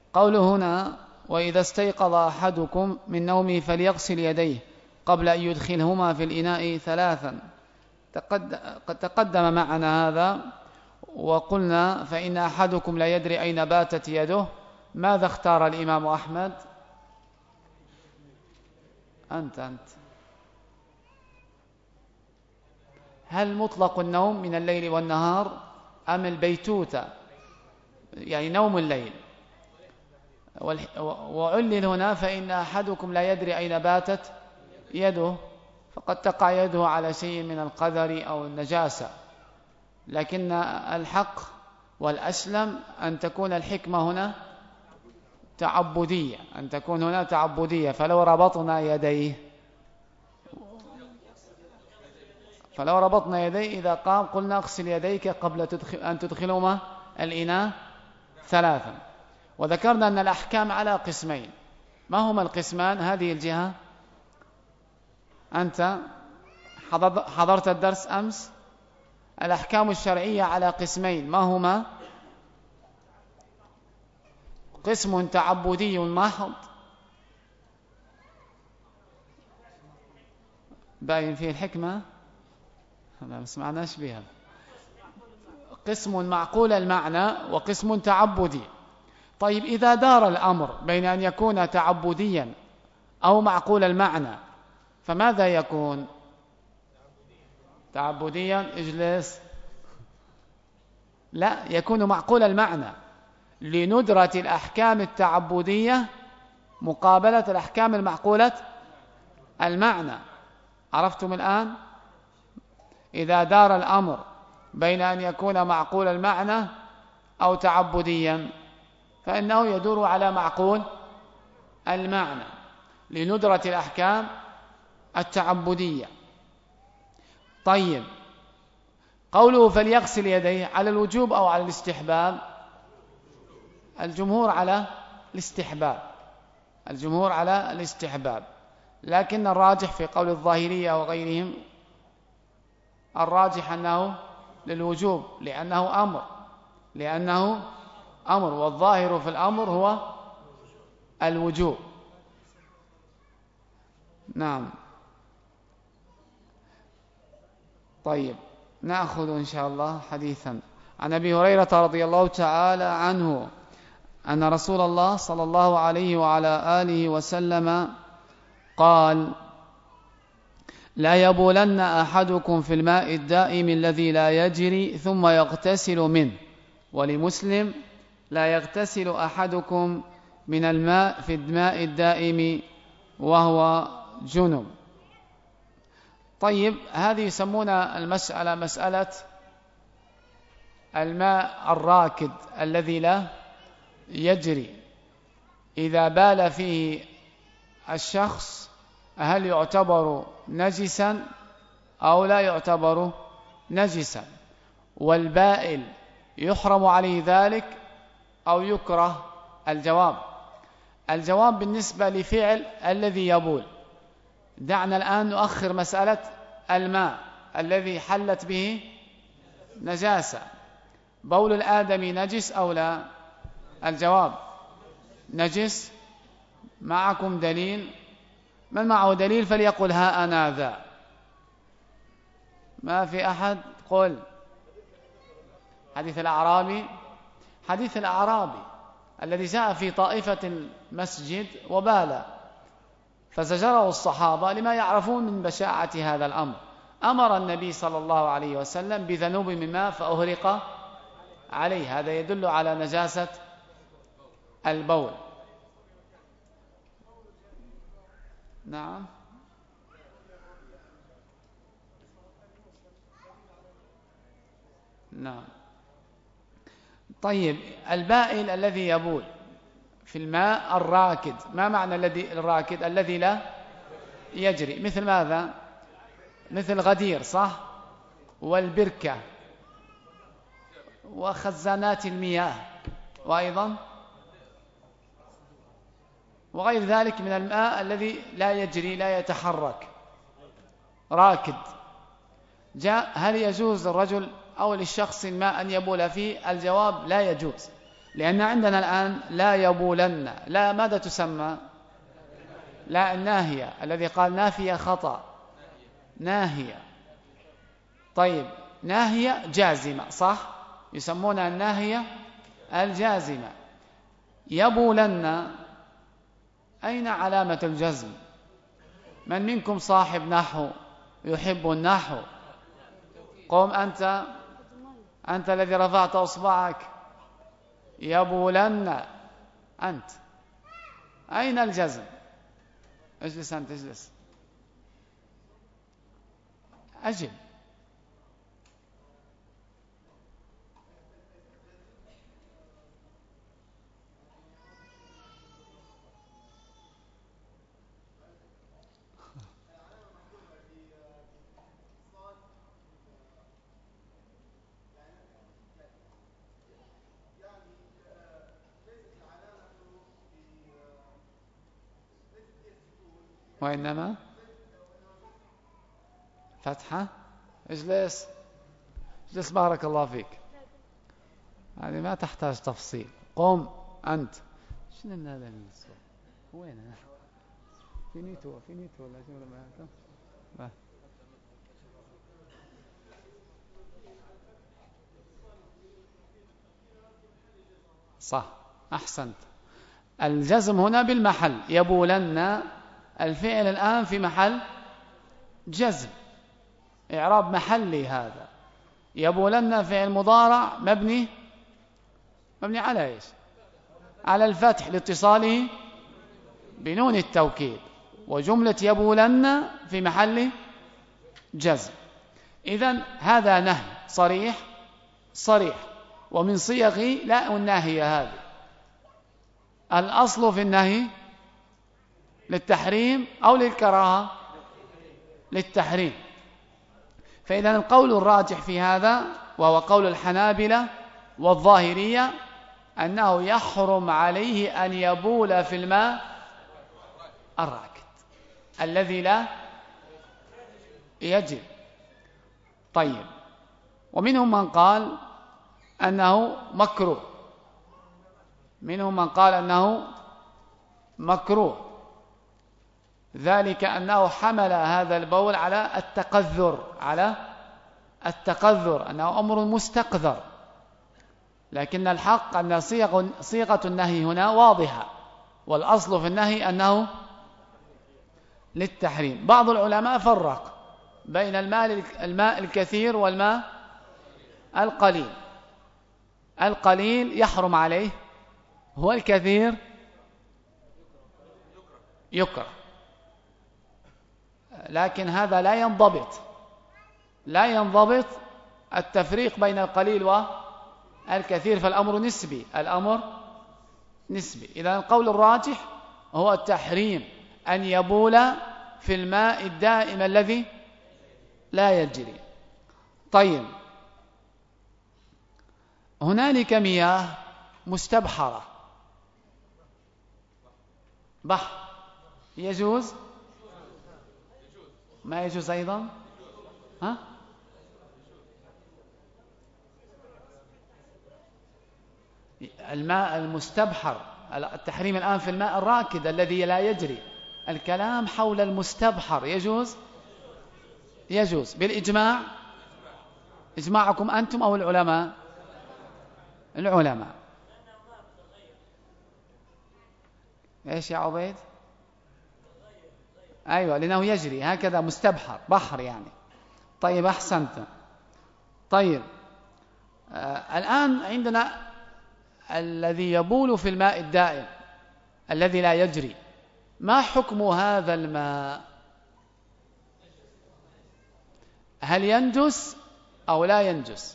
قوله هنا: وإذا استيقظ أحدكم من نومه فليغسل يديه قبل أن يدخلهما في الإناء ثلاثا. قد تقدم معنا هذا، وقلنا فإن أحدكم لا يدري أين باتت يده. ماذا اختار الإمام أحمد؟ أنت هل مطلق النوم من الليل والنهار أم البيتوتة، يعني نوم الليل؟ وعلل هنا فإن أحدكم لا يدري أين باتت يده، فقد تقع يده على شيء من القدر أو النجاسة. لكن الحق والأسلم أن تكون الحكمة هنا تعبدية، أن تكون هنا تعبدية. فلو ربطنا يديه إذا قام قلنا اغسل يديك قبل أن تدخلهما الإناء ثلاثا. وذكرنا أن الأحكام على قسمين. ما هما القسمان؟ هذه الجهة أنت حضرت الدرس أمس. الأحكام الشرعية على قسمين. ما هما؟ قسم تعبدي محض باين فيه الحكمة، ما سمعناش بها. قسم معقول المعنى وقسم تعبدي. طيب، إذا دار الأمر بين أن يكون تعبديا أو معقول المعنى فماذا يكون؟ تعبديا. اجلس. لا، يكون معقول المعنى لندرة الأحكام التعبدية مقابلة الأحكام المعقولة المعنى. عرفتم الآن؟ إذا دار الأمر بين أن يكون معقول المعنى أو تعبديا فإنه يدور على معقول المعنى لندرة الأحكام التعبدية. طيب، قوله فليغسل يديه على الوجوب أو على الاستحباب؟ الجمهور على الاستحباب. لكن الراجح في قول الظاهرية وغيرهم، الراجح أنه للوجوب لأنه أمر، والظاهر في الأمر هو الوجوب. نعم. طيب، نأخذ إن شاء الله حديثا عن أبي هريرة رضي الله تعالى عنه أن رسول الله صلى الله عليه وعلى آله وسلم قال: لا يبولن أحدكم في الماء الدائم الذي لا يجري ثم يغتسل منه. ولمسلم: لا يغتسل أحدكم من الماء في الماء الدائم وهو جنب. طيب، هذه يسمونها المسألة مسألة الماء الراكد الذي لا يجري. إذا بال فيه الشخص هل يعتبر نجسا أو لا يعتبر نجسا؟ والبائل يحرم عليه ذلك أو يكره؟ الجواب بالنسبة لفعل الذي يبول. دعنا الآن نؤخر مسألة الماء الذي حلت به نجاسة. بول الآدمي نجس أو لا؟ الجواب نجس. معكم دليل؟ من معه دليل فليقل ها أنا ذا. ما في أحد؟ قل. حديث الأعرابي الذي جاء في طائفة المسجد وبال، فزجره الصحابة لما يعرفون من بشاعة هذا الأمر. أمر النبي صلى الله عليه وسلم بذنوب من ماء فأهرق عليه. هذا يدل على نجاسة البول. نعم. طيب، البائل الذي يبول في الماء الراكد، ما معنى الراكد؟ الذي لا يجري. مثل ماذا؟ مثل غدير، صح؟ والبركة وخزانات المياه، وأيضا وغير ذلك من الماء الذي لا يجري لا يتحرك راكد. هل يجوز للرجل أو للشخص ما أن يبول فيه؟ الجواب لا يجوز. لأن عندنا الآن لا يبولن، لا ماذا تسمى؟ لا الناهية، الذي قال نافية خطأ، ناهية. طيب ناهية جازمة صح؟ يسمونها الناهية الجازمة. يبولن أين علامة الجزم؟ من منكم صاحب نحو يحب النحو؟ قم أنت الذي رفعت أصبعك. يبولن أنت، أين الجزم؟ اجلس أنت، اجلس، أجل. وإنما فتحة. اجلس، اجلس بارك الله فيك. هذه ما تحتاج تفصيل. قم أنت. شنو هذا السؤال؟ وين فينيتو ولا شنو ما صح، أحسنت. الجزم هنا بالمحل. يبولن الفعل الآن في محل جزم، إعراب محلي هذا. يبولن فعل مضارع مبني على إيش؟ على الفتح لاتصاله بنون التوكيد، وجملة يبولن في محل جزم. إذن هذا نهي صريح، ومن صيغ لا الناهية هذه. الأصل في النهي للتحريم أو للكراهة؟ للتحريم. فإذا القول الراجح في هذا، وهو قول الحنابلة والظاهرية، أنه يحرم عليه أن يبول في الماء الراكد الذي لا يجري. طيب، ومنهم من قال أنه مكروه، ذلك أنه حمل هذا البول على التقذر، أنه أمر مستقذر. لكن الحق أن صيغة النهي هنا واضحة، والأصل في النهي أنه للتحريم. بعض العلماء فرق بين الماء الكثير والماء القليل. القليل يحرم عليه، هو الكثير يكره. لكن هذا لا ينضبط التفريق بين القليل والكثير، فالأمر نسبي. إذا القول الراجح هو التحريم أن يبول في الماء الدائم الذي لا يجري. طيب، هنالك مياه مستبحرة، بحر، يجوز؟ ما يجوز أيضا؟ الماء المستبحر، التحريم الآن في الماء الراكد الذي لا يجري. الكلام حول المستبحر. يجوز بالإجماع. إجماعكم أنتم أو العلماء؟ إيش يا عبيد؟ أيوة، لأنه يجري هكذا، مستبحر، بحر يعني. طيب، أحسنت. طيب، الآن عندنا الذي يبول في الماء الدائم الذي لا يجري، ما حكم هذا الماء؟ هل ينجس أو لا ينجس؟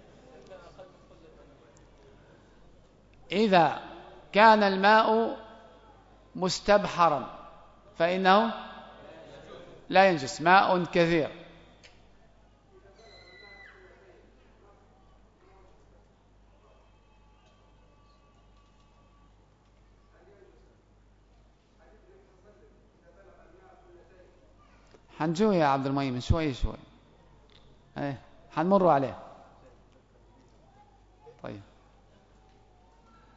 إذا كان الماء مستبحرا فإنه لا ينجس، ماء كثير. حنجوه يا عبد المؤمن، شوي حنمر عليه. طيب،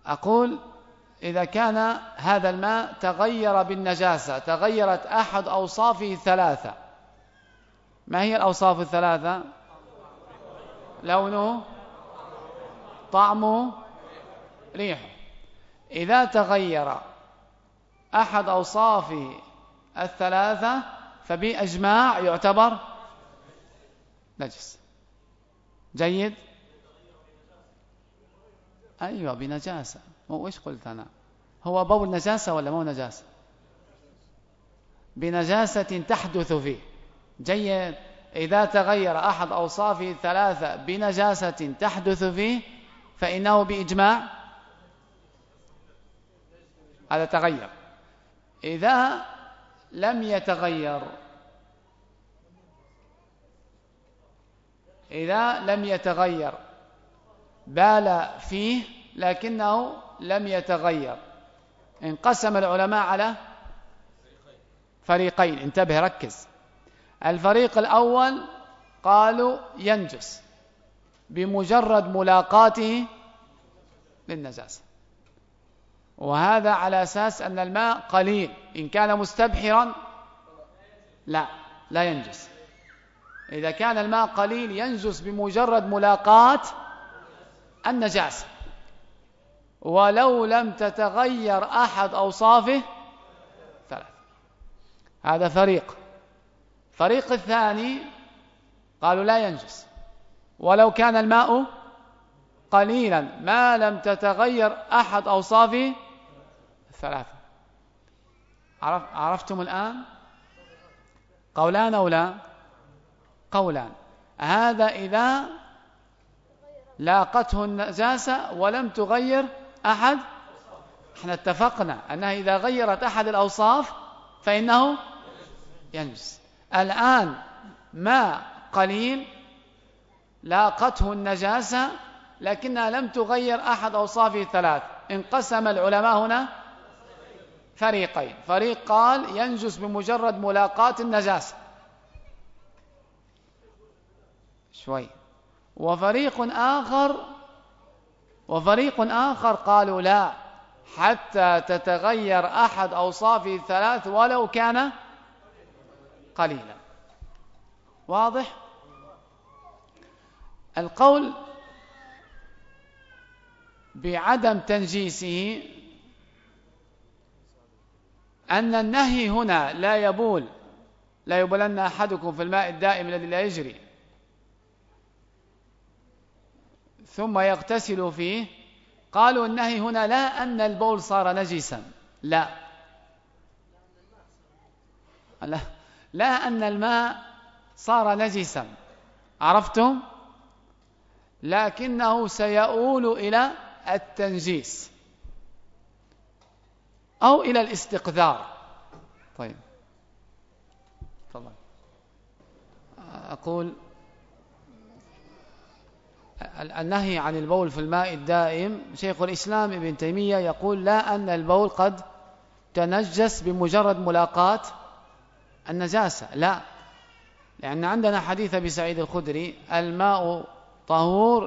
أقول إذا كان هذا الماء تغير بالنجاسة، تغيرت أحد أوصافه الثلاثة. ما هي الأوصاف الثلاثة؟ لونه، طعمه، ريحه. إذا تغير أحد أوصافه الثلاثة فبإجماع يعتبر نجس. جيد؟ أيوة بنجاسة. وإيش قلت أنا؟ هو بول نجاسة ولا مو نجاسة؟ بنجاسة تحدث فيه. جيد. إذا تغير أحد أوصافه الثلاثة بنجاسة تحدث فيه فإنه بإجماع هذا تغير. إذا لم يتغير، إذا لم يتغير بال فيه لكنه لم يتغير، انقسم العلماء على فريقين. انتبه ركز. الفريق الأول قالوا ينجس بمجرد ملاقاته للنجاسة، وهذا على أساس أن الماء قليل. إن كان مستبحرا لا ينجس. إذا كان الماء قليل ينجس بمجرد ملاقاة النجاسة ولو لم تتغير أحد أوصافه ثلاث. هذا فريق. فريق الثاني قالوا لا ينجس ولو كان الماء قليلا ما لم تتغير أحد أوصافه ثلاثة. عرفتم الآن؟ قولان أو لا؟ قولان. هذا إذا لاقته النجاسة ولم تغير أحد. احنا اتفقنا أنها إذا غيرت أحد الأوصاف فإنه ينجس. الآن ماء قليل لاقته النجاسة لكنها لم تغير أحد أوصافه الثلاث. انقسم العلماء هنا فريقين. فريق قال ينجس بمجرد ملاقاة النجاسة شوي، وفريق آخر قالوا لا، حتى تتغير أحد أوصافه الثلاث ولو كان قليلا. واضح؟ القول بعدم تنجيسه أن النهي هنا لا يبولن أحدكم في الماء الدائم الذي لا يجري ثم يغتسل فيه. قالوا النهي هنا لا أن البول صار نجسا، لا أن الماء صار نجسا، عرفتم؟ لكنه سيؤول إلى التنجيس أو إلى الاستقذار. طيب تفضل. أقول النهي عن البول في الماء الدائم، شيخ الإسلام ابن تيمية يقول لا أن البول قد تنجس بمجرد ملاقاة النجاسة، لا، لأن عندنا حديث أبي سعيد الخدري الماء طهور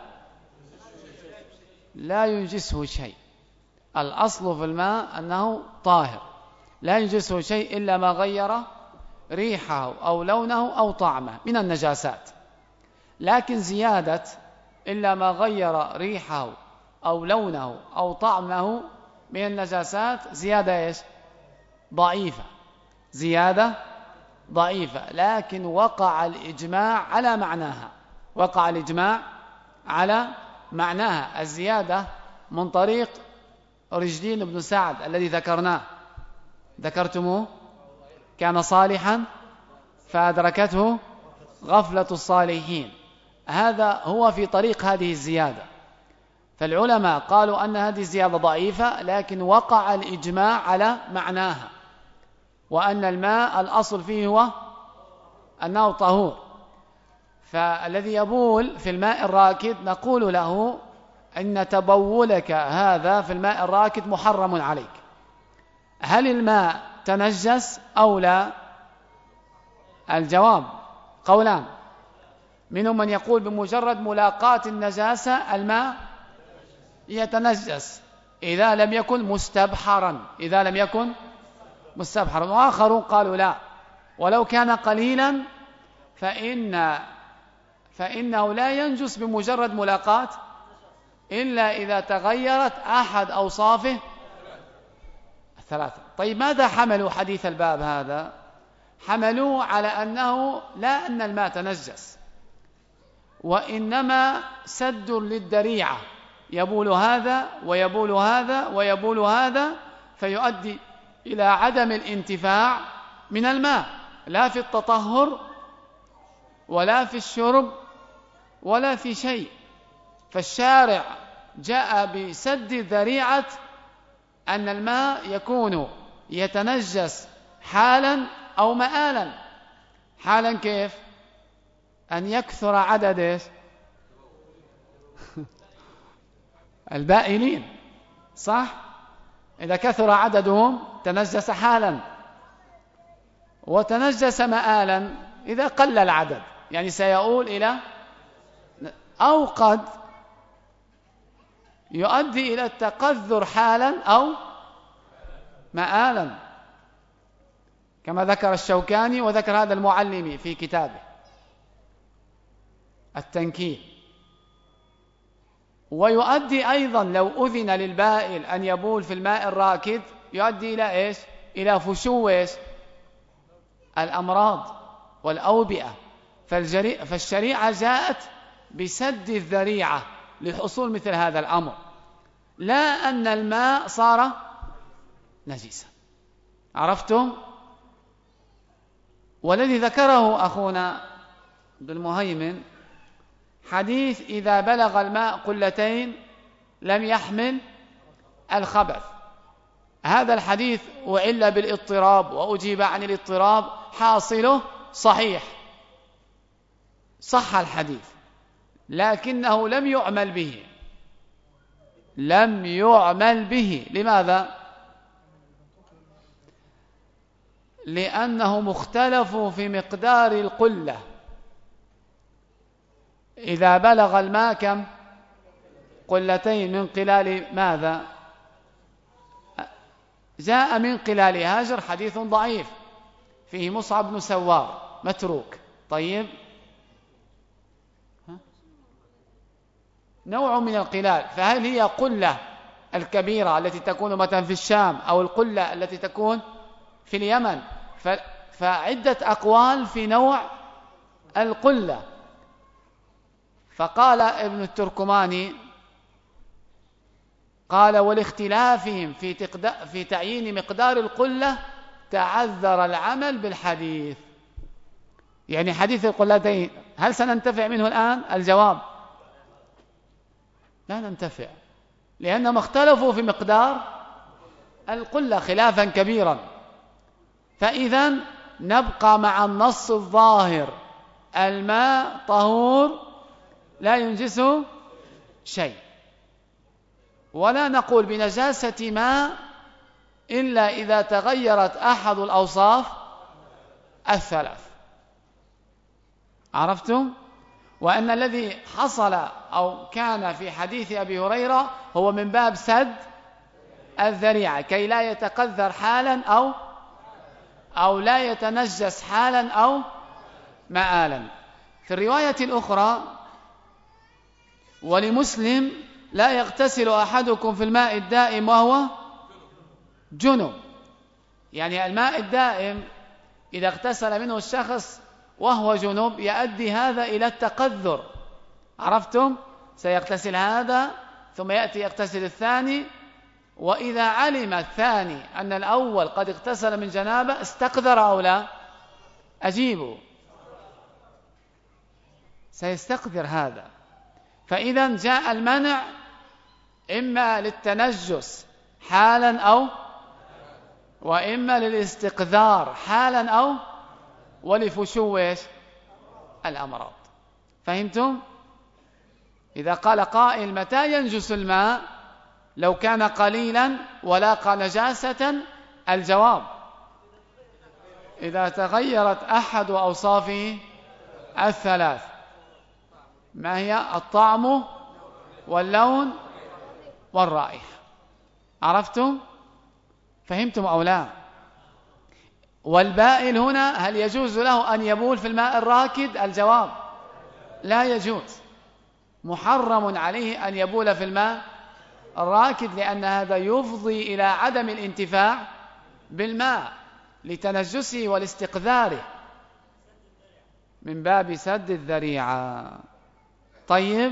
لا ينجسه شيء. الأصل في الماء أنه طاهر لا ينجسه شيء إلا ما غير ريحه أو لونه أو طعمه من النجاسات. لكن زيادة إلا ما غير ريحه أو لونه أو طعمه من النجاسات زيادة ضعيفة، زيادة ضعيفة، لكن وقع الإجماع على معناها، وقع الإجماع على معناها. الزيادة من طريق رجلين بن سعد الذي ذكرتموه، كان صالحا فأدركته غفلة الصالحين، هذا هو في طريق هذه الزيادة. فالعلماء قالوا أن هذه الزيادة ضعيفة، لكن وقع الإجماع على معناها، وأن الماء الأصل فيه هو أنه طهور. فالذي يبول في الماء الراكد نقول له إن تبولك هذا في الماء الراكد محرم عليك. هل الماء تنجس أو لا؟ الجواب قولان. منهم من يقول بمجرد ملاقاة النجاسة الماء يتنجس، إذا لم يكن مستبحرا، إذا لم يكن مستبحرا. وآخرون قالوا لا، ولو كان قليلا فإنه لا ينجس بمجرد ملاقاة إلا إذا تغيرت أحد أوصافه الثلاثة. طيب ماذا حملوا حديث الباب هذا؟ حملوه على أنه لا أن الماء تنجس، وإنما سد للذريعة، يبول هذا ويبول هذا ويبول هذا، فيؤدي إلى عدم الانتفاع من الماء، لا في التطهر ولا في الشرب ولا في شيء. فالشارع جاء بسد ذريعة أن الماء يكون يتنجس حالا أو مآلا. حالا كيف؟ أن يكثر عدد البائلين، صح؟ إذا كثر عددهم تنجس حالا، وتنجس مآلا إذا قل العدد، يعني سيؤول إلى، أو قد يؤدي إلى التقذر حالا أو مآلا، كما ذكر الشوكاني وذكر هذا المعلمي في كتابه التنكيه. ويؤدي أيضا لو أذن للبائل أن يبول في الماء الراكد يؤدي إلى إيش؟ إلى فشو إيش؟ الأمراض والأوبئة. فالشريعة جاءت بسد الذريعة لحصول مثل هذا الأمر، لا أن الماء صار نجسا. عرفتم؟ والذي ذكره أخونا عبد المهيمن حديث إذا بلغ الماء قلتين لم يحمل الخبث، هذا الحديث وعل بالاضطراب وأجيب عن الاضطراب، حاصله صحيح، صح الحديث، لكنه لم يعمل به. لم يعمل به. لماذا؟ لأنه مختلف في مقدار القلة. إذا بلغ الماء كم؟ قلتين من قلال ماذا؟ جاء من قلال هاجر حديث ضعيف فيه مصعب بن سوار متروك. طيب، نوع من القلال، فهل هي قلة الكبيرة التي تكون مثلا في الشام أو القلة التي تكون في اليمن؟ فعدة أقوال في نوع القلة. فقال ابن التركماني قال ولاختلافهم في تعيين مقدار القلة تعذر العمل بالحديث. يعني حديث القلتين هل سننتفع منه الآن؟ الجواب لا ننتفع، لأنهم اختلفوا في مقدار القلة خلافا كبيرا. فإذا نبقى مع النص الظاهر، الماء طهور لا ينجسه شيء، ولا نقول بنجاسة ماء إلا إذا تغيرت أحد الأوصاف الثلاث. عرفتم؟ وأن الذي حصل أو كان في حديث أبي هريرة هو من باب سد الذريعة، كي لا يتقذر حالا أو لا يتنجس حالا أو مآلا. في الرواية الأخرى ولمسلم لا يغتسل أحدكم في الماء الدائم وهو جنب، يعني الماء الدائم إذا اغتسل منه الشخص وهو جنب يؤدي هذا إلى التقذر. عرفتم؟ سيغتسل هذا ثم يأتي يغتسل الثاني، وإذا علم الثاني أن الأول قد اغتسل من جنابه استقذر أو لا؟ أجيبه، سيستقذر هذا. فإذا جاء المنع إما للتنجس حالا وإما للاستقذار حالا ولفشو الأمراض. فهمتم؟ إذا قال قائل متى ينجس الماء لو كان قليلا ولاقى نجاسة؟ الجواب إذا تغيرت أحد أوصافه الثلاث. ما هي؟ الطعم واللون والرائحة. عرفتم؟ فهمتم أو لا؟ والبائل هنا هل يجوز له أن يبول في الماء الراكد؟ الجواب لا يجوز، محرم عليه أن يبول في الماء الراكد، لأن هذا يفضي إلى عدم الانتفاع بالماء لتنجسه والاستقذاره من باب سد الذريعة. طيب،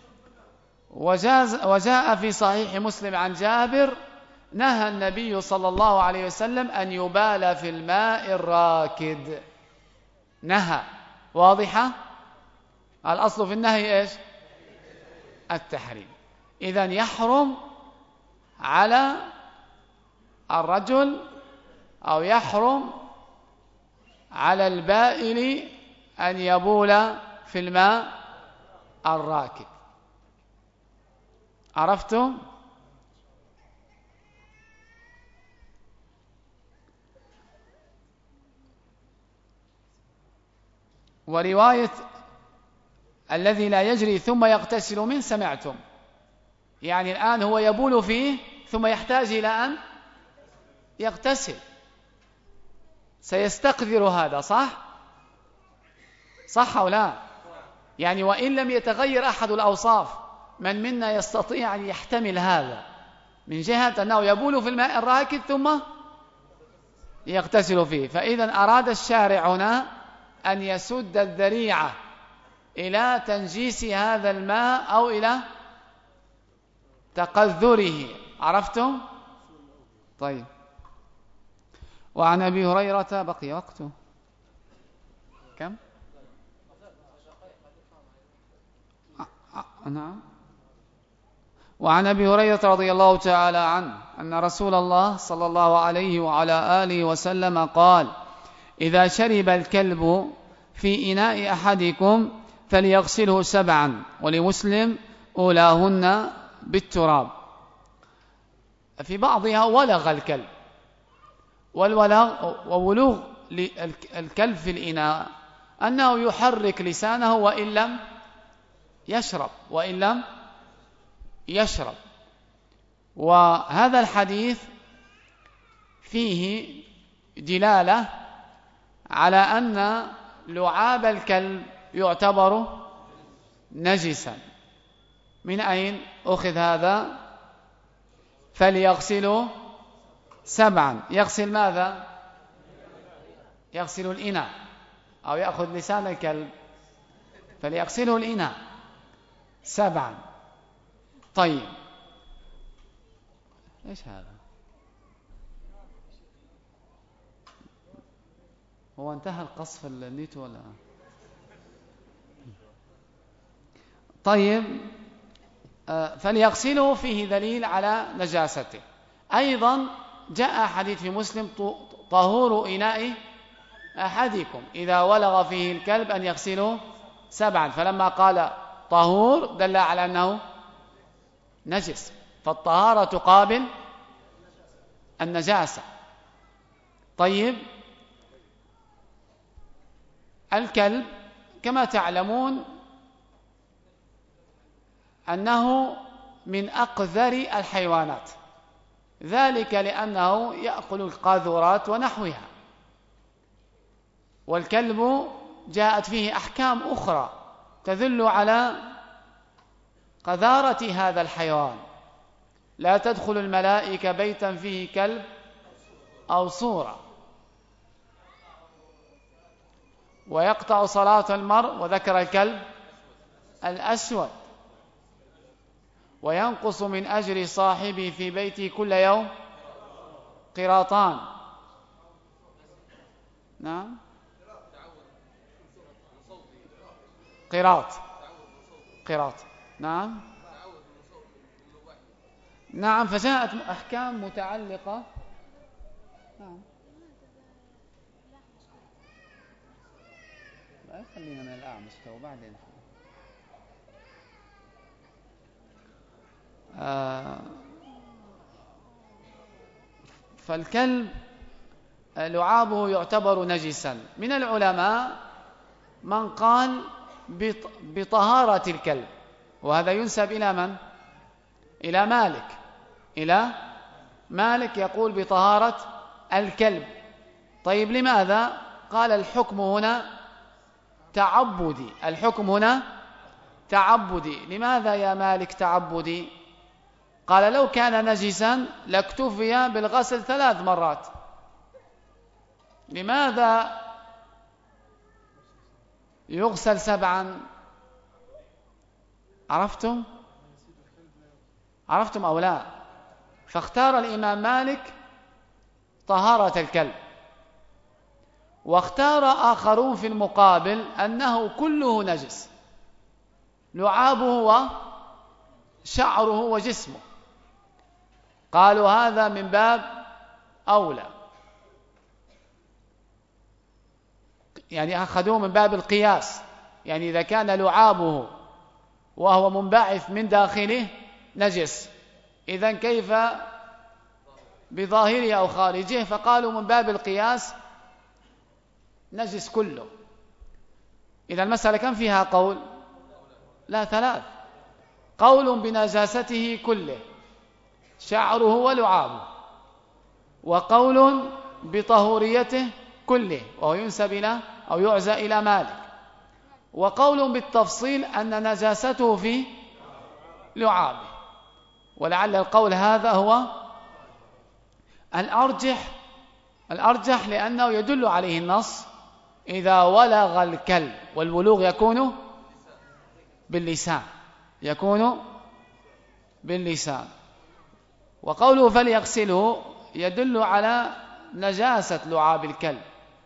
وجاء في صحيح مسلم عن جابر نهى النبي صلى الله عليه وسلم أن يبال في الماء الراكد، نهى. واضحة؟ الأصل في النهي إيش؟ التحريم. إذن يحرم على الرجل أو يحرم على البائل أن يبول في الماء الراكد. عرفتم؟ ورواية الذي لا يجري ثم يغتسل منه سمعتم، يعني الآن هو يبول فيه ثم يحتاج إلى أن يغتسل، سيستقذر هذا، صح أو لا؟ يعني وإن لم يتغير أحد الأوصاف، من منا يستطيع أن يحتمل هذا من جهة أنه يبول في الماء الراكد ثم يغتسل فيه. فإذا أراد الشارع هنا أن يسد الذريعة إلى تنجيس هذا الماء أو إلى تقذره. عرفتم؟ طيب. وعن أبي هريرة بقي وقته كم؟ نعم. وعن أبي هريرة رضي الله تعالى عنه أن رسول الله صلى الله عليه وعلى آله وسلم قال: إذا شرب الكلب في إناء أحدكم فليغسله 7، ولمسلم أولاهن بالتراب. في بعضها ولغ الكلب، والولغ وولوغ الكلب في الإناء أنه يحرك لسانه وإن لم يشرب. وهذا الحديث فيه دلالة على أن لعاب الكلب يعتبر نجسا. من أين أخذ هذا؟ فليغسلوا 7. يغسل ماذا؟ يغسل الإناء، أو يأخذ لسان الكلب فليغسله الإناء 7. طيب، إيش هذا؟ هو انتهى القصف النيت ولا؟ طيب، فليغسله فيه دليل على نجاسته. أيضا جاء حديث في مسلم: طهور إناء أحدكم إذا ولغ فيه الكلب أن يغسله 7. فلما قال طهور دل على أنه نجس، فالطهارة تقابل النجاسة. طيب، الكلب كما تعلمون أنه من أقذر الحيوانات، ذلك لأنه يأكل القاذورات ونحوها. والكلب جاءت فيه أحكام أخرى تدل على قذارة هذا الحيوان: لا تدخل الملائكة بيتا فيه كلب أو صورة، ويقطع صلاة المرء، وذكر الكلب الأسود، وينقص من أجر صاحبه في بيته كل يوم قراطان. نعم، قراط. نعم، فجاءت أحكام متعلقة. نعم، لا خلينا من الأعمش وبعدين. فالكلب لعابه يعتبر نجسا. من العلماء من قال بطهارة الكلب، وهذا ينسب إلى من؟ إلى مالك يقول بطهارة الكلب. طيب لماذا؟ قال الحكم هنا تعبدي. الحكم هنا تعبدي. لماذا يا مالك تعبدي؟ قال لو كان نجسا لاكتفي بالغسل 3 مرات. لماذا يغسل 7؟ عرفتم أو لا؟ فاختار الإمام مالك طهارة الكلب، واختار آخرون في المقابل أنه كله نجس، لعابه وشعره وجسمه. قالوا هذا من باب أولى، يعني أخذوه من باب القياس. يعني إذا كان لعابه وهو منبعث من داخله نجس، إذن كيف بظاهره أو خارجه؟ فقالوا من باب القياس نجس كله. إذا المسألة كم فيها قول؟ لا، 3. قول بنجاسته كله شعره ولعابه، وقول بطهوريته كله وهو ينسب إلى أو يعزى إلى مالك، وقول بالتفصيل أن نجاسته في لعابه. ولعل القول هذا هو الأرجح لأنه يدل عليه النص إذا ولغ الكلب، والولوغ يكون باللسان. وقوله فليغسله يدل على نجاسة لعاب الكلب.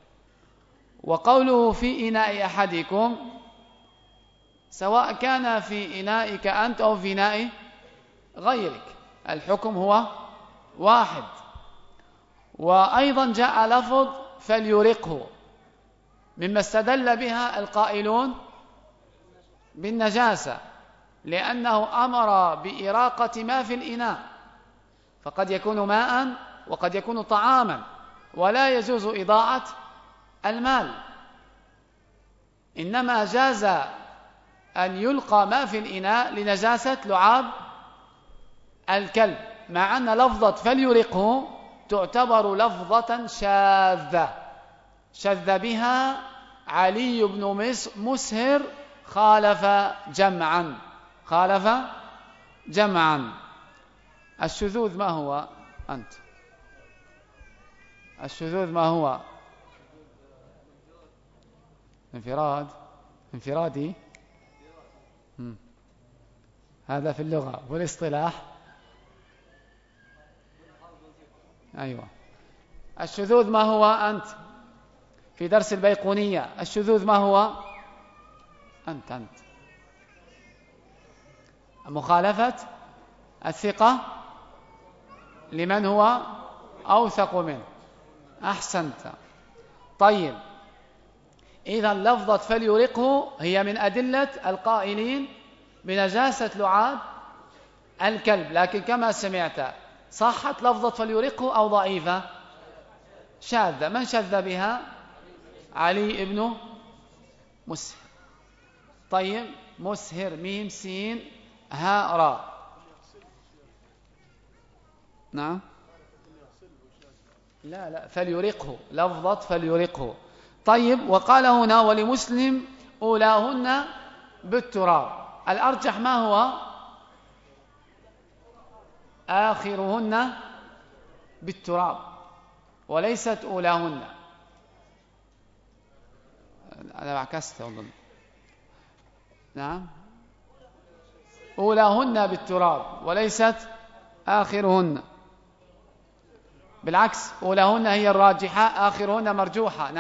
وقوله في إناء أحدكم سواء كان في إنائك أنت أو في إناء غيرك، الحكم هو واحد. وأيضا جاء لفظ فليرقه، مما استدل بها القائلون بالنجاسة، لأنه أمر بإراقة ما في الإناء، فقد يكون ماء وقد يكون طعاما، ولا يجوز إضاعة المال. إنما جاز أن يلقى ما في الإناء لنجاسة لعاب الكلب، مع أن لفظة فليرقه تعتبر لفظة شاذ بها علي بن مسهر، خالف جمعا. الشذوذ ما هو؟ الشذوذ ما هو؟ انفرادي. هذا في اللغة، والاصطلاح أيوة. الشذوذ ما هو؟ أنت في درس البيقونية الشذوذ ما هو؟ أنت مخالفة الثقة لمن هو أوثق منه. أحسنت. طيب، إذا لفظة فليرقه هي من أدلة القائلين بنجاسة لعاب الكلب، لكن كما سمعت صحت لفظة فليرقه أو ضعيفة؟ شاذة. من شذ بها؟ علي بن مسهر. طيب، مسهر ميم سين هاء راء. نعم، لا فليرقه، لفظة فليرقه. طيب، وقال هنا ولمسلم أولاهن بالتراب. الأرجح ما هو؟ آخرهن بالتراب وليست أولاهن. أنا عكست أظن. نعم، أولاهن بالتراب وليست آخرهن. بالعكس، أولاهن هي الراجحة، آخرهن مرجوحة.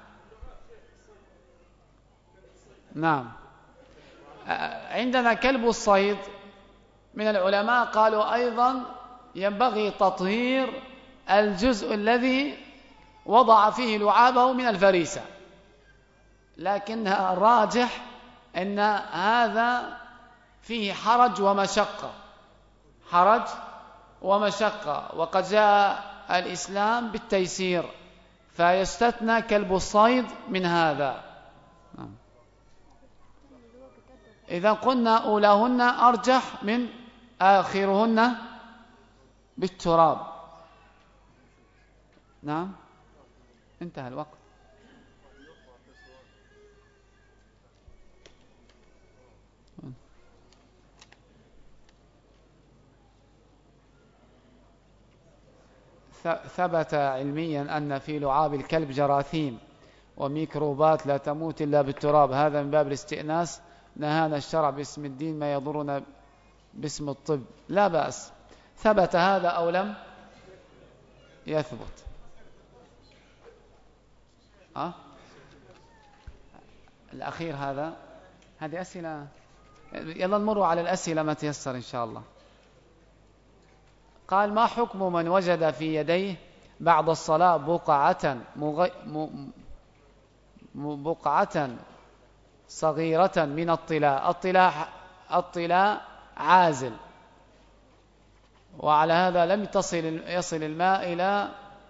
نعم. عندنا كلب الصيد من العلماء قالوا أيضا ينبغي تطهير الجزء الذي وضع فيه لعابه من الفريسة، لكن الراجح أن هذا فيه حرج ومشقة، وقد جاء الإسلام بالتيسير، فيستثنى كلب الصيد من هذا. إذا قلنا أولاهن أرجح من آخرهن بالتراب. نعم انتهى الوقت. ثبت علميا أن في لعاب الكلب جراثيم وميكروبات لا تموت إلا بالتراب، هذا من باب الاستئناس. نهانا الشرع باسم الدين ما يضرنا باسم الطب، لا بأس. ثبت هذا أو لم يثبت؟ الأخير هذه أسئلة، يلا نمر على الأسئلة ما تيسر إن شاء الله. قال: ما حكم من وجد في يديه بعد الصلاة بقعة صغيرة من الطلاء عازل، وعلى هذا لم يصل الماء إلى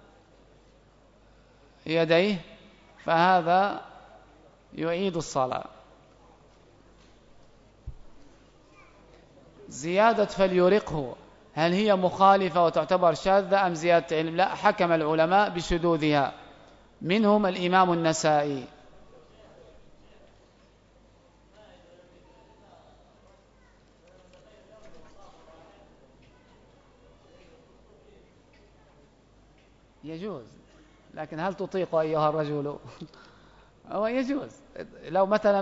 يديه، فهذا يعيد الصلاة. زيادة فليرقه، هل هي مخالفة وتعتبر شاذة أم زيادة علم؟ لا، حكم العلماء بشذوذها، منهم الإمام النسائي. يجوز، لكن هل تطيق أيها الرجل؟ هو يجوز. لو مثلا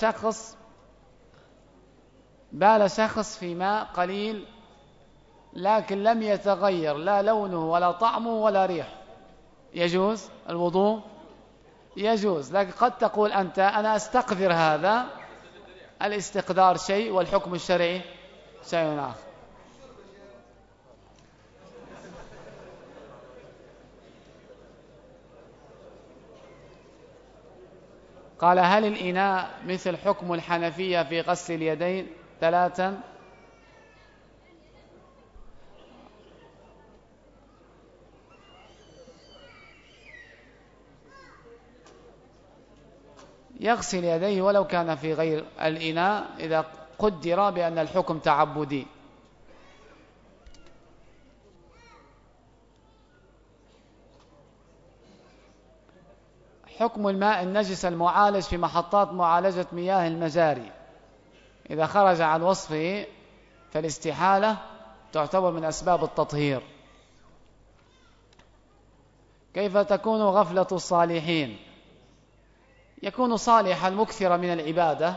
بال شخص في ماء قليل لكن لم يتغير لا لونه ولا طعمه ولا ريح، يجوز الوضوء؟ يجوز. لكن قد تقول أنت: أنا أستقذر هذا. الاستقذار شيء والحكم الشرعي شيء آخر. قال: هل الإناء مثل حكم الحنفية في غسل اليدين 3؟ يغسل يديه ولو كان في غير الإناء إذا قدر بأن الحكم تعبدي. حكم الماء النجس المعالج في محطات معالجة مياه المجاري، إذا خرج عن وصفه فالاستحالة تعتبر من أسباب التطهير. كيف تكون غفلة الصالحين؟ يكون صالحا مكثرا من العبادة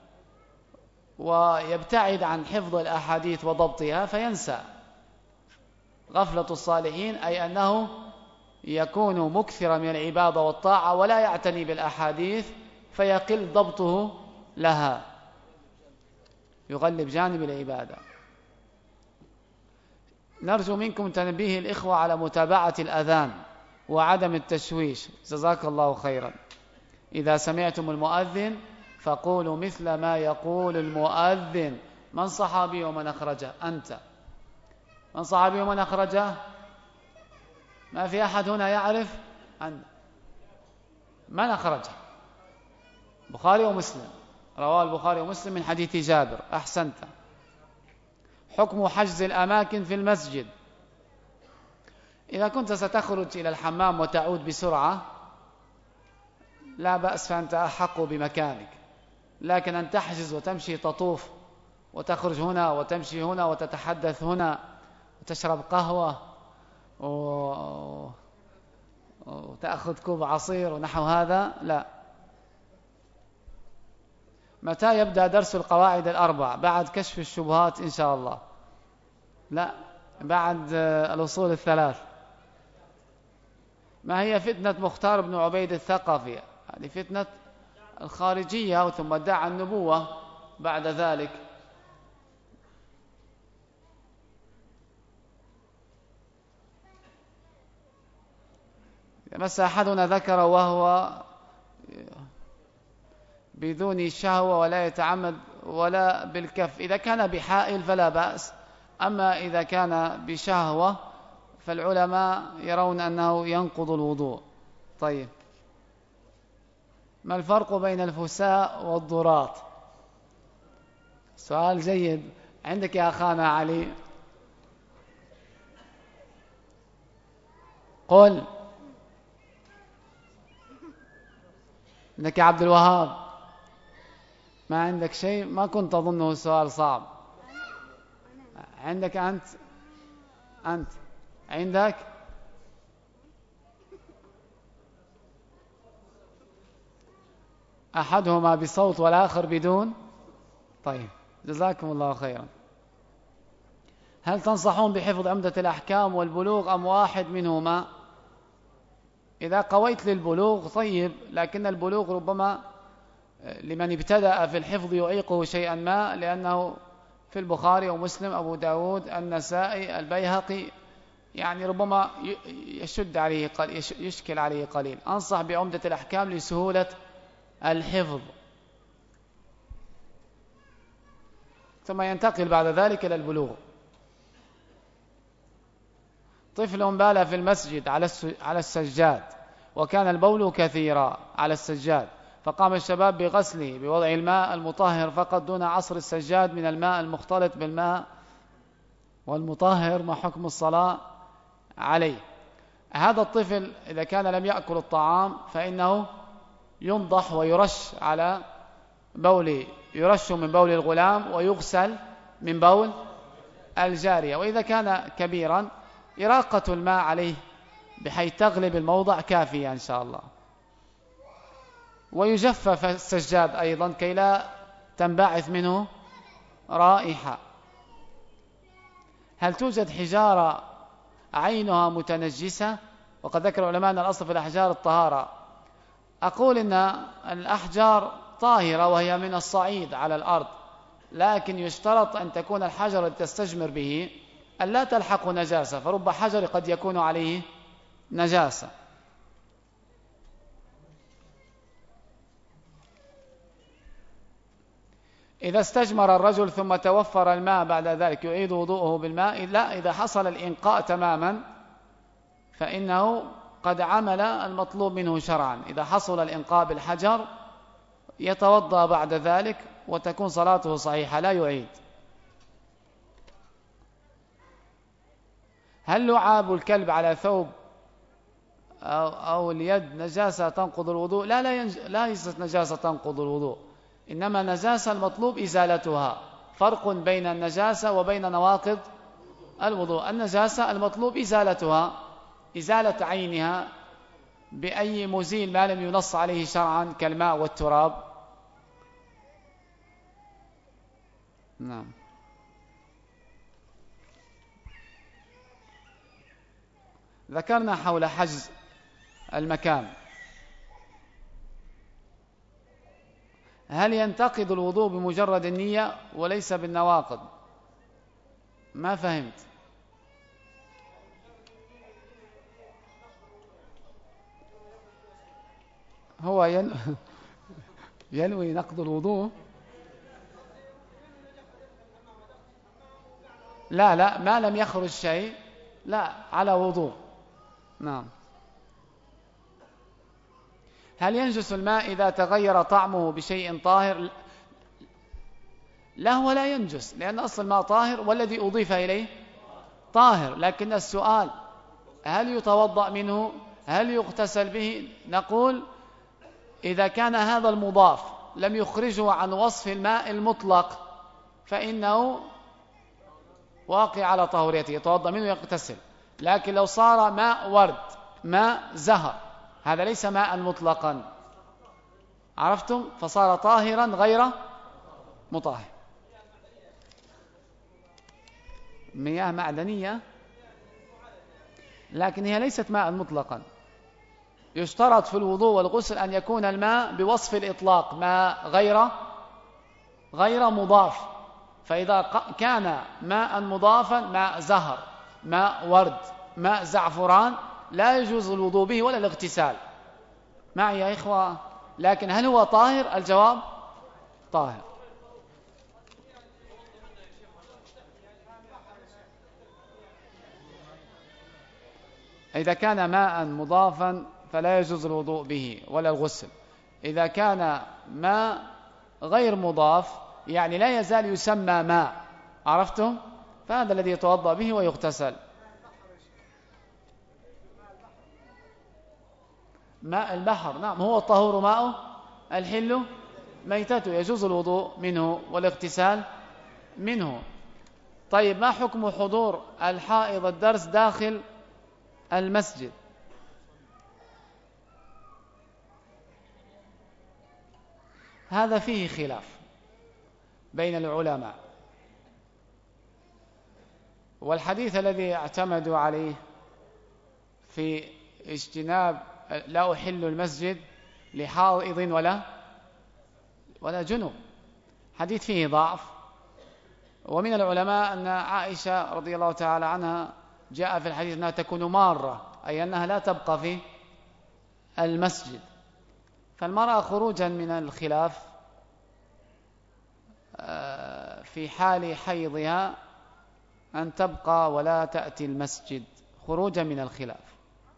ويبتعد عن حفظ الأحاديث وضبطها فينسى. غفلة الصالحين أي أنه يكون مكثرا من العبادة والطاعة ولا يعتني بالأحاديث فيقل ضبطه لها، يغلب جانب العبادة. نرجو منكم تنبيه الإخوة على متابعة الأذان وعدم التشويش، جزاك الله خيرا. إذا سمعتم المؤذن فقولوا مثل ما يقول المؤذن. من صحابي ومن أخرجه؟ أنت. من صحابي ومن أخرجه؟ ما في أحد هنا يعرف؟ أنت. من أخرجه؟ بخاري ومسلم، رواه البخاري ومسلم من حديث جابر. أحسنت. حكم حجز الأماكن في المسجد، إذا كنت ستخرج إلى الحمام وتعود بسرعة لا بأس، فأنت أحق بمكانك. لكن أن تحجز وتمشي تطوف وتخرج هنا وتمشي هنا وتتحدث هنا وتشرب قهوة وتأخذ كوب عصير ونحو هذا، لا. متى يبدأ درس القواعد الأربع؟ بعد كشف الشبهات إن شاء الله. لا، بعد الأصول الثلاث. ما هي فتنة مختار بن عبيد الثقفي؟ هذه فتنة الخارجية، ثم ادعى النبوة بعد ذلك. مس أحدنا ذكر وهو بدون شهوة ولا يتعمد ولا بالكف، إذا كان بحائل فلا بأس، أما إذا كان بشهوة فالعلماء يرون أنه ينقض الوضوء. طيب، ما الفرق بين الفساء والضراط؟ سؤال جيد. عندك يا أخانا علي؟ قل. عندك يا عبد الوهاب؟ ما عندك شيء؟ ما كنت أظنه سؤال صعب. عندك أنت؟ أنت عندك؟ أحدهما بصوت والآخر بدون. طيب، جزاكم الله خيرا. هل تنصحون بحفظ عمدة الأحكام والبلوغ أم واحد منهما؟ إذا قويت للبلوغ طيب، لكن البلوغ ربما لمن ابتدأ في الحفظ يعيقه شيئا ما، لأنه في البخاري ومسلم أبو داود النسائي البيهقي، يعني ربما يشكل عليه قليل. أنصح بعمدة الأحكام لسهولة الحفظ، ثم ينتقل بعد ذلك إلى البلوغ. طفل بال في المسجد على السجاد، وكان البول كثيرا على السجاد، فقام الشباب بغسله بوضع الماء المطهر فقط دون عصر السجاد من الماء المختلط بالماء والمطهر، ما حكم الصلاة عليه؟ هذا الطفل إذا كان لم يأكل الطعام فإنه ينضح ويرش على بوله، يرش من بول الغلام ويغسل من بول الجارية. وإذا كان كبيرا إراقة الماء عليه بحيث تغلب الموضع كافية إن شاء الله. ويجفف السجاد أيضا كي لا تنبعث منه رائحة. هل توجد حجارة عينها متنجسة؟ وقد ذكر علماء أن الأصل في الأحجار الطهارة. أقول إن الأحجار طاهرة وهي من الصعيد على الأرض، لكن يشترط أن تكون الحجر التي تستجمر به أن لا تلحق نجاسة، فرب حجر قد يكون عليه نجاسة. إذا استجمر الرجل ثم توفر الماء بعد ذلك يعيد وضوءه بالماء؟ لا، إذا حصل الإنقاء تماما فإنه قد عمل المطلوب منه شرعا. إذا حصل الإنقاء بالحجر يتوضأ بعد ذلك وتكون صلاته صحيحة، لا يعيد. هل لعاب الكلب على ثوب أو اليد نجاسة تنقض الوضوء؟ لا ليست نجاسة تنقض الوضوء، إنما نجاسة المطلوب إزالتها. فرق بين النجاسة وبين نواقض الوضوء. النجاسة المطلوب إزالتها، إزالة عينها بأي مزيل ما لم ينص عليه شرعا كالماء والتراب. نعم. ذكرنا حول حجز المكان. هل ينتقض الوضوء بمجرد النية وليس بالنواقض؟ ما فهمت. هو ينوي نقض الوضوء؟ لا، ما لم يخرج شيء لا، على وضوء. نعم. هل ينجس الماء إذا تغير طعمه بشيء طاهر؟ لا، هو لا ينجس، لأن أصل الماء طاهر والذي أضيف إليه طاهر. لكن السؤال هل يتوضأ منه؟ هل يغتسل به؟ نقول إذا كان هذا المضاف لم يخرجه عن وصف الماء المطلق فإنه واقع على طهوريته، يتوضأ منه يغتسل. لكن لو صار ماء ورد، ماء زهر، هذا ليس ماء مطلقا، عرفتم؟ فصار طاهرا غير مطهر. مياه معدنية، لكن هي ليست ماء مطلقا. يشترط في الوضوء والغسل أن يكون الماء بوصف الإطلاق، ماء غير مضاف. فإذا كان ماء مضافا، ماء زهر، ماء ورد، ماء زعفران، لا يجوز الوضوء به ولا الاغتسال. معي يا إخوة؟ لكن هل هو طاهر؟ الجواب طاهر. إذا كان ماء مضافا فلا يجوز الوضوء به ولا الغسل. إذا كان ماء غير مضاف يعني لا يزال يسمى ماء، عرفتم؟ فهذا الذي يتوضأ به ويغتسل. ماء البحر، نعم، هو الطهور ماؤه الحل ميتته، يجوز الوضوء منه والاغتسال منه. طيب ما حكم حضور الحائض الدرس داخل المسجد؟ هذا فيه خلاف بين العلماء، والحديث الذي اعتمدوا عليه في اجتناب لا أحل المسجد لحائض ولا جنب، حديث فيه ضعف. ومن العلماء أن عائشة رضي الله تعالى عنها جاء في الحديث أنها تكون مارة، أي أنها لا تبقى في المسجد. فالمرأة خروجا من الخلاف في حال حيضها أن تبقى ولا تأتي المسجد خروجا من الخلاف،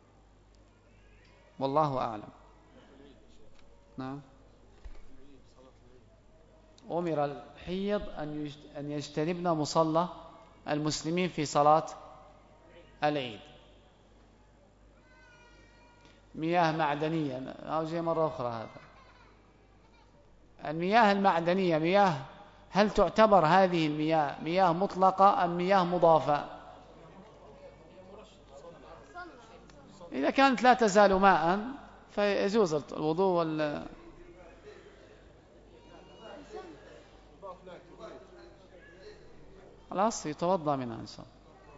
والله أعلم. نعم. أمر الحيض أن يجتنبن مصلى المسلمين في صلاة العيد. مياه معدنية، أوجه مرة أخرى، هذا المياه المعدنية مياه، هل تعتبر هذه المياه مياه مطلقة أم مياه مضافة؟ إذا كانت لا تزال ماء فيجوز الوضوء خلاص يتوضأ منها إن شاء الله.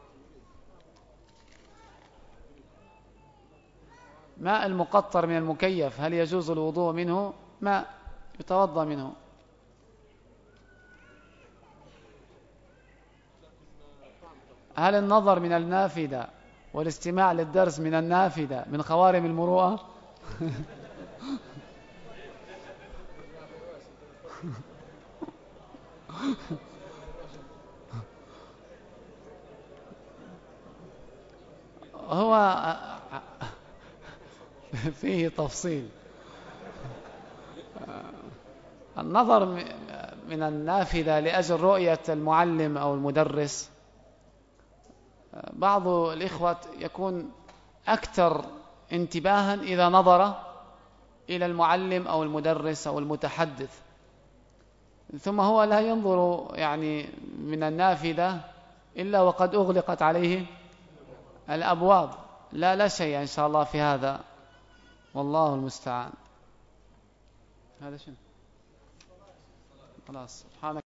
ماء المقطر من المكيف هل يجوز الوضوء منه؟ ماء يتوضأ منه. هل النظر من النافذة والاستماع للدرس من النافذة من خوارم المروءة؟ هو فيه تفصيل. النظر من النافذة لأجل رؤية المعلم أو المدرس، بعض الإخوة يكون أكثر انتباها إذا نظر إلى المعلم أو المدرس أو المتحدث، ثم هو لا ينظر يعني من النافذة إلا وقد أغلقت عليه الأبواب. لا شيء إن شاء الله في هذا، والله المستعان. هذا شنو؟ خلاص، سبحانك.